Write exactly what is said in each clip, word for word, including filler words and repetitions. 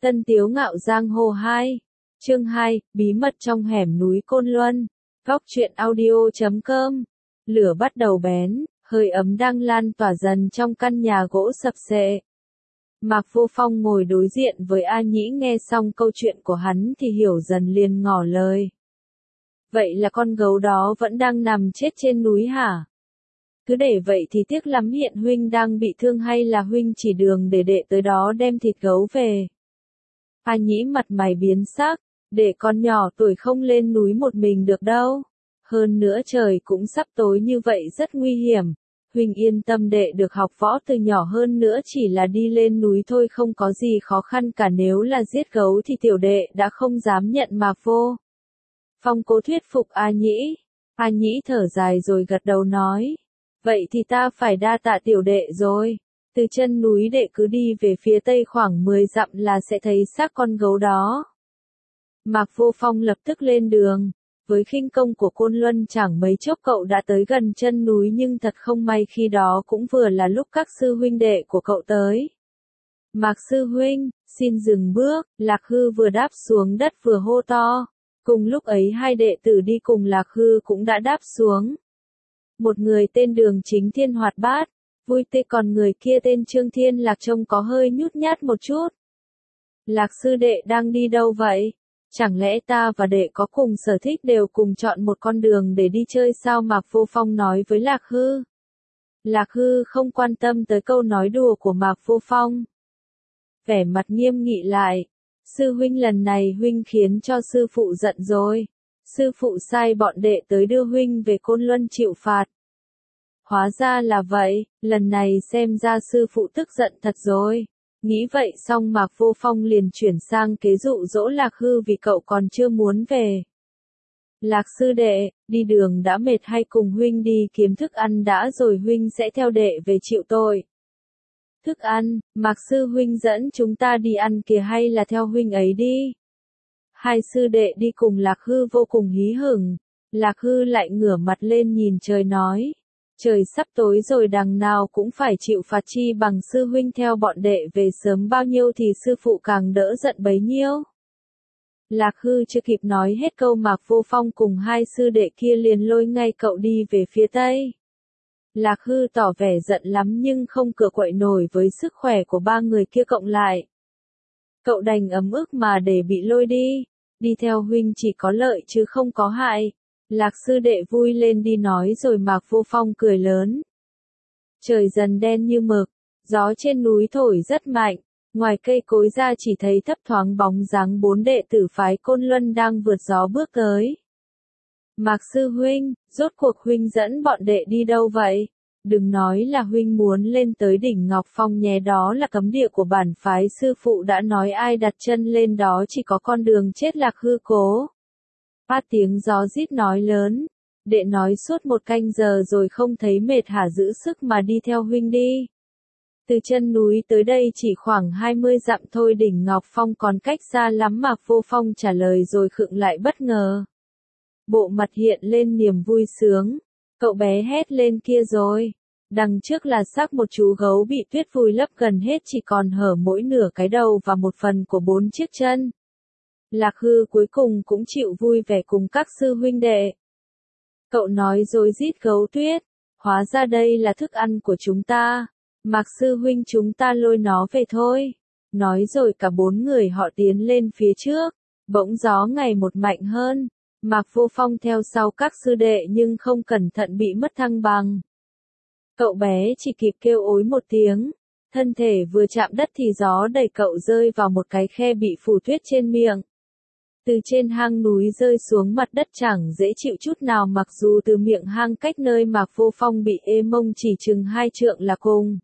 Tân Tiếu Ngạo Giang Hồ hai. Chương hai, Bí mật trong hẻm núi Côn Luân. Góc truyện audio chấm com. Lửa bắt đầu bén, hơi ấm đang lan tỏa dần trong căn nhà gỗ sập xệ. Mạc Vô Phong ngồi đối diện với A Nhĩ, nghe xong câu chuyện của hắn thì hiểu dần, liền ngỏ lời. Vậy là con gấu đó vẫn đang nằm chết trên núi hả? Cứ để vậy thì tiếc lắm, hiện huynh đang bị thương hay là huynh chỉ đường để đệ tới đó đem thịt gấu về? A Nhĩ mặt mày biến sắc, để con nhỏ tuổi không lên núi một mình được đâu. Hơn nữa trời cũng sắp tối như vậy rất nguy hiểm. Huynh yên tâm, đệ được học võ từ nhỏ, hơn nữa chỉ là đi lên núi thôi, không có gì khó khăn cả, nếu là giết gấu thì tiểu đệ đã không dám nhận. Mạc Vô Phong cố thuyết phục A Nhĩ. A Nhĩ thở dài rồi gật đầu nói. Vậy thì ta phải đa tạ tiểu đệ rồi. Từ chân núi đệ cứ đi về phía tây khoảng mười dặm là sẽ thấy xác con gấu đó. Mạc Vô Phong lập tức lên đường. Với khinh công của Côn Luân chẳng mấy chốc cậu đã tới gần chân núi, nhưng thật không may khi đó cũng vừa là lúc các sư huynh đệ của cậu tới. Mạc sư huynh, xin dừng bước. Lạc Hư vừa đáp xuống đất vừa hô to. Cùng lúc ấy hai đệ tử đi cùng Lạc Hư cũng đã đáp xuống. Một người tên Đường Chính Thiên hoạt bát, vui tươi, còn người kia tên Trương Thiên Lạc trông có hơi nhút nhát một chút. Lạc sư đệ đang đi đâu vậy? Chẳng lẽ ta và đệ có cùng sở thích, đều cùng chọn một con đường để đi chơi sao? Mạc Vô Phong nói với Lạc Hư. Lạc Hư không quan tâm tới câu nói đùa của Mạc Vô Phong. Vẻ mặt nghiêm nghị lại. Sư huynh, lần này huynh khiến cho sư phụ giận rồi. Sư phụ sai bọn đệ tới đưa huynh về Côn Luân chịu phạt. Hóa ra là vậy, lần này xem ra sư phụ tức giận thật rồi. Nghĩ vậy xong Mạc Vô Phong liền chuyển sang kế dụ dỗ Lạc Hư, vì cậu còn chưa muốn về. Lạc sư đệ, đi đường đã mệt, hay cùng huynh đi kiếm thức ăn đã, rồi huynh sẽ theo đệ về chịu tội. Thức ăn, Mạc sư huynh dẫn chúng ta đi ăn kìa, hay là theo huynh ấy đi. Hai sư đệ đi cùng Lạc Hư vô cùng hí hửng. Lạc Hư lại ngửa mặt lên nhìn trời nói. Trời sắp tối rồi, đằng nào cũng phải chịu phạt, chi bằng sư huynh theo bọn đệ về sớm bao nhiêu thì sư phụ càng đỡ giận bấy nhiêu. Lạc Hư chưa kịp nói hết câu, Mạc Vô Phong cùng hai sư đệ kia liền lôi ngay cậu đi về phía tây. Lạc Hư tỏ vẻ giận lắm nhưng không cựa quậy nổi với sức khỏe của ba người kia cộng lại. Cậu đành ấm ức mà để bị lôi đi. Đi theo huynh chỉ có lợi chứ không có hại. Lạc sư đệ vui lên đi nói, rồi Mạc Vô Phong cười lớn. Trời dần đen như mực, gió trên núi thổi rất mạnh, ngoài cây cối ra chỉ thấy thấp thoáng bóng dáng bốn đệ tử phái Côn Luân đang vượt gió bước tới. Mạc sư huynh, rốt cuộc huynh dẫn bọn đệ đi đâu vậy? Đừng nói là huynh muốn lên tới đỉnh Ngọc Phong nhé, đó là cấm địa của bản phái, sư phụ đã nói ai đặt chân lên đó chỉ có con đường chết. Lạc Hư cố. Phát tiếng gió rít nói lớn. Đệ nói suốt một canh giờ rồi không thấy mệt hả? Giữ sức mà đi theo huynh đi. Từ chân núi tới đây chỉ khoảng hai mươi dặm thôi, đỉnh Ngọc Phong còn cách xa lắm. Mạc Vô Phong trả lời rồi khựng lại bất ngờ. Bộ mặt hiện lên niềm vui sướng. Cậu bé hét lên, kia rồi. Đằng trước là xác một chú gấu bị tuyết vùi lấp gần hết, chỉ còn hở mỗi nửa cái đầu và một phần của bốn chiếc chân. Lạc Hư cuối cùng cũng chịu vui vẻ cùng các sư huynh đệ. Cậu nói dối rít gấu tuyết. Hóa ra đây là thức ăn của chúng ta. Mạc sư huynh, chúng ta lôi nó về thôi. Nói rồi cả bốn người họ tiến lên phía trước. Bỗng gió ngày một mạnh hơn. Mạc Vô Phong theo sau các sư đệ nhưng không cẩn thận bị mất thăng bằng. Cậu bé chỉ kịp kêu ối một tiếng. Thân thể vừa chạm đất thì gió đẩy cậu rơi vào một cái khe bị phủ tuyết trên miệng. Từ trên hang núi rơi xuống mặt đất chẳng dễ chịu chút nào, mặc dù từ miệng hang cách nơi Mạc Vô Phong bị ê mông chỉ chừng hai trượng là cùng.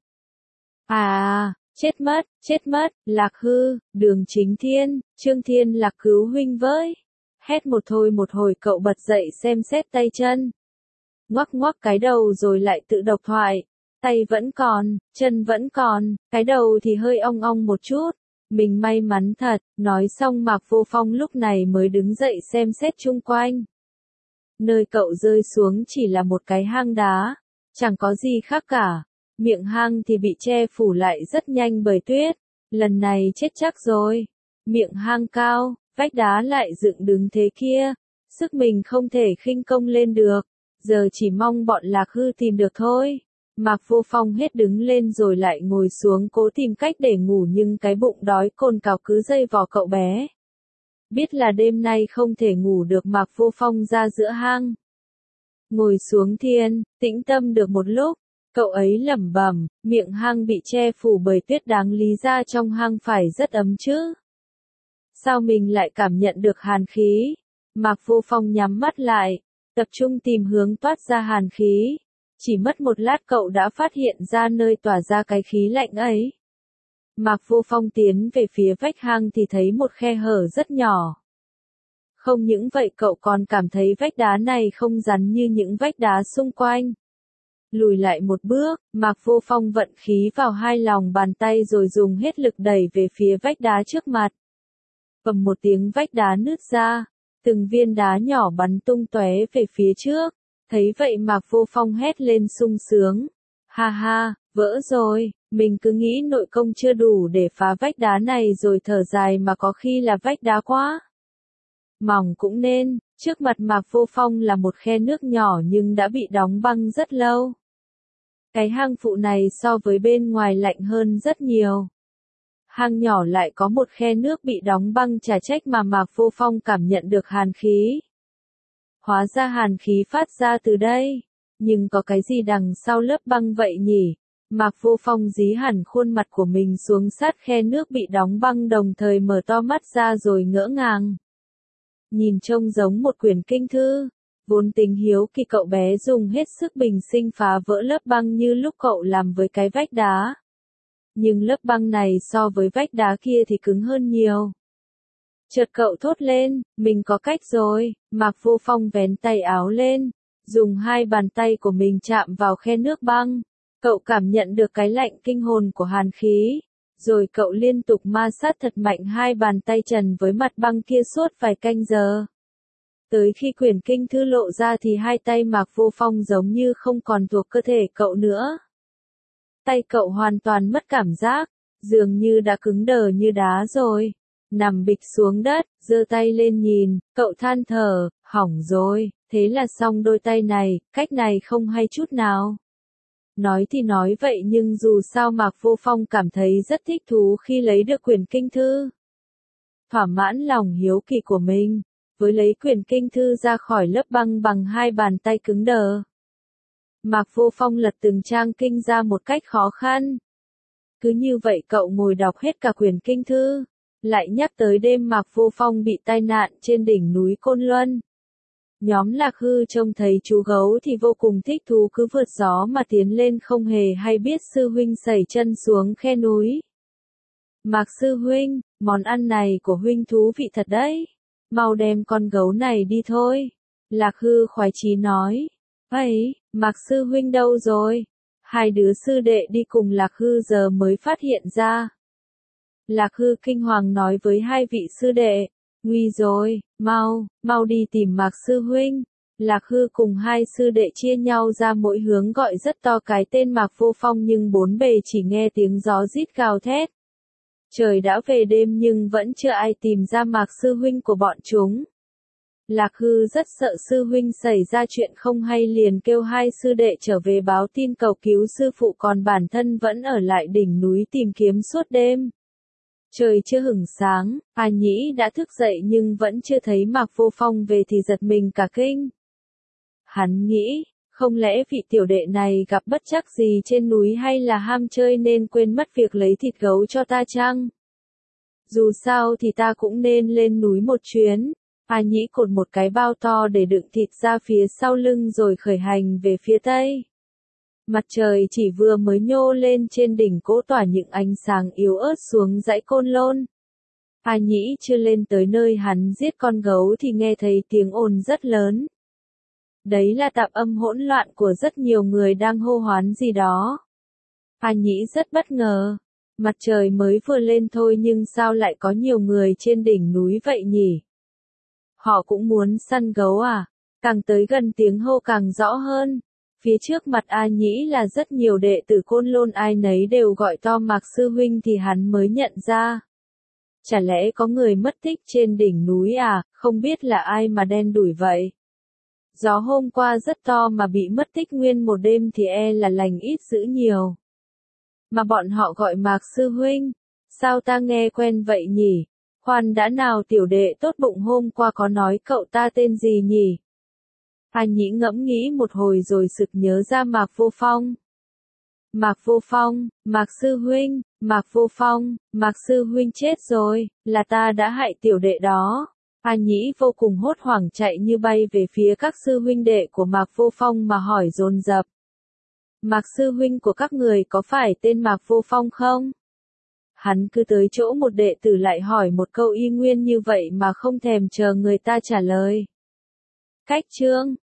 À, chết mất, chết mất, Lạc Hư, Đường Chính Thiên, Trương Thiên Lạc cứu huynh với. Hét một thôi một hồi cậu bật dậy xem xét tay chân. Ngoắc ngoắc cái đầu rồi lại tự độc thoại. Tay vẫn còn, chân vẫn còn, cái đầu thì hơi ong ong một chút. Mình may mắn thật. Nói xong Mạc Vô Phong lúc này mới đứng dậy xem xét chung quanh. Nơi cậu rơi xuống chỉ là một cái hang đá. Chẳng có gì khác cả. Miệng hang thì bị che phủ lại rất nhanh bởi tuyết. Lần này chết chắc rồi. miệng hang cao, vách đá lại dựng đứng thế kia, sức mình không thể khinh công lên được, giờ chỉ mong bọn Lạc Hư tìm được thôi. Mạc Vô Phong hết đứng lên rồi lại ngồi xuống cố tìm cách để ngủ nhưng cái bụng đói cồn cào cứ dây vò cậu bé. Biết là đêm nay không thể ngủ được Mạc Vô Phong ra giữa hang. Ngồi xuống thiền, tĩnh tâm được một lúc, cậu ấy lẩm bẩm, miệng hang bị che phủ bởi tuyết đáng lý ra trong hang phải rất ấm chứ. Sao mình lại cảm nhận được hàn khí? Mạc Vô Phong nhắm mắt lại, tập trung tìm hướng toát ra hàn khí. Chỉ mất một lát cậu đã phát hiện ra nơi tỏa ra cái khí lạnh ấy. Mạc Vô Phong tiến về phía vách hang thì thấy một khe hở rất nhỏ. Không những vậy cậu còn cảm thấy vách đá này không rắn như những vách đá xung quanh. Lùi lại một bước, Mạc Vô Phong vận khí vào hai lòng bàn tay rồi dùng hết lực đẩy về phía vách đá trước mặt. Bầm một tiếng vách đá nứt ra, từng viên đá nhỏ bắn tung tóe về phía trước. Thấy vậy Mạc Vô Phong hét lên sung sướng. Ha ha, vỡ rồi, mình cứ nghĩ nội công chưa đủ để phá vách đá này rồi thở dài mà có khi là vách đá quá mỏng cũng nên. Trước mặt Mạc Vô Phong là một khe nước nhỏ nhưng đã bị đóng băng rất lâu. Cái hang phụ này so với bên ngoài lạnh hơn rất nhiều. Hang nhỏ lại có một khe nước bị đóng băng, chả trách mà Mạc Vô Phong cảm nhận được hàn khí. Hóa ra hàn khí phát ra từ đây. Nhưng có cái gì đằng sau lớp băng vậy nhỉ? Mạc Vô Phong dí hẳn khuôn mặt của mình xuống sát khe nước bị đóng băng, đồng thời mở to mắt ra rồi ngỡ ngàng. Nhìn trông giống một quyển kinh thư. Vốn tính hiếu kỳ cậu bé dùng hết sức bình sinh phá vỡ lớp băng như lúc cậu làm với cái vách đá. Nhưng lớp băng này so với vách đá kia thì cứng hơn nhiều. Chợt cậu thốt lên, mình có cách rồi. Mạc Vô Phong vén tay áo lên, dùng hai bàn tay của mình chạm vào khe nước băng. Cậu cảm nhận được cái lạnh kinh hồn của hàn khí. Rồi cậu liên tục ma sát thật mạnh hai bàn tay trần với mặt băng kia suốt vài canh giờ. Tới khi quyển kinh thư lộ ra thì hai tay Mạc Vô Phong giống như không còn thuộc cơ thể cậu nữa. Tay cậu hoàn toàn mất cảm giác, dường như đã cứng đờ như đá rồi. Nằm bịch xuống đất, giơ tay lên nhìn, cậu than thở, hỏng rồi, thế là xong đôi tay này, cách này không hay chút nào. Nói thì nói vậy nhưng dù sao Mạc Vô Phong cảm thấy rất thích thú khi lấy được quyển kinh thư. Thỏa mãn lòng hiếu kỳ của mình, với lấy quyển kinh thư ra khỏi lớp băng bằng hai bàn tay cứng đờ. Mạc Vô Phong lật từng trang kinh ra một cách khó khăn. Cứ như vậy cậu ngồi đọc hết cả quyển kinh thư. Lại nhắc tới đêm Mạc Vô Phong bị tai nạn trên đỉnh núi Côn Luân. Nhóm Lạc Hư trông thấy chú gấu thì vô cùng thích thú, cứ vượt gió mà tiến lên không hề hay biết sư huynh sẩy chân xuống khe núi. Mạc sư huynh, món ăn này của huynh thú vị thật đấy. Mau đem con gấu này đi thôi. Lạc Hư khoái chí nói. Ấy, Mạc sư huynh đâu rồi? Hai đứa sư đệ đi cùng Lạc Hư giờ mới phát hiện ra. Lạc Hư kinh hoàng nói với hai vị sư đệ. Nguy rồi, mau, mau đi tìm Mạc sư huynh. Lạc Hư cùng hai sư đệ chia nhau ra mỗi hướng gọi rất to cái tên Mạc Vô Phong nhưng bốn bề chỉ nghe tiếng gió rít gào thét. Trời đã về đêm nhưng vẫn chưa ai tìm ra Mạc sư huynh của bọn chúng. Lạc Hư rất sợ sư huynh xảy ra chuyện không hay liền kêu hai sư đệ trở về báo tin cầu cứu sư phụ, còn bản thân vẫn ở lại đỉnh núi tìm kiếm suốt đêm. Trời chưa hửng sáng, A Nhĩ đã thức dậy nhưng vẫn chưa thấy Mạc Vô Phong về thì giật mình cả kinh. Hắn nghĩ, không lẽ vị tiểu đệ này gặp bất trắc gì trên núi hay là ham chơi nên quên mất việc lấy thịt gấu cho ta chăng? Dù sao thì ta cũng nên lên núi một chuyến. A Nhĩ cột một cái bao to để đựng thịt ra phía sau lưng rồi khởi hành về phía tây. Mặt trời chỉ vừa mới nhô lên trên đỉnh cỗ tỏa những ánh sáng yếu ớt xuống dãy Côn Lôn. A Nhĩ chưa lên tới nơi hắn giết con gấu thì nghe thấy tiếng ồn rất lớn. Đấy là tạp âm hỗn loạn của rất nhiều người đang hô hoán gì đó. A Nhĩ rất bất ngờ. Mặt trời mới vừa lên thôi nhưng sao lại có nhiều người trên đỉnh núi vậy nhỉ? Họ cũng muốn săn gấu à? Càng tới gần tiếng hô càng rõ hơn. Phía trước mặt A Nhĩ là rất nhiều đệ tử Côn Lôn, ai nấy đều gọi to Mạc sư huynh thì hắn mới nhận ra. chả lẽ có người mất tích trên đỉnh núi à, không biết là ai mà đen đủi vậy. Gió hôm qua rất to mà bị mất tích nguyên một đêm thì e là lành ít dữ nhiều. Mà bọn họ gọi Mạc sư huynh, sao ta nghe quen vậy nhỉ? Khoan đã nào, tiểu đệ tốt bụng hôm qua có nói cậu ta tên gì nhỉ? A Nhĩ ngẫm nghĩ một hồi rồi sực nhớ ra Mạc Vô Phong. Mạc Vô Phong, Mạc sư huynh, Mạc Vô Phong, Mạc sư huynh chết rồi, là ta đã hại tiểu đệ đó. A Nhĩ vô cùng hốt hoảng chạy như bay về phía các sư huynh đệ của Mạc Vô Phong mà hỏi dồn dập. Mạc sư huynh của các người có phải tên Mạc Vô Phong không? Hắn cứ tới chỗ một đệ tử lại hỏi một câu y nguyên như vậy mà không thèm chờ người ta trả lời. Cách chương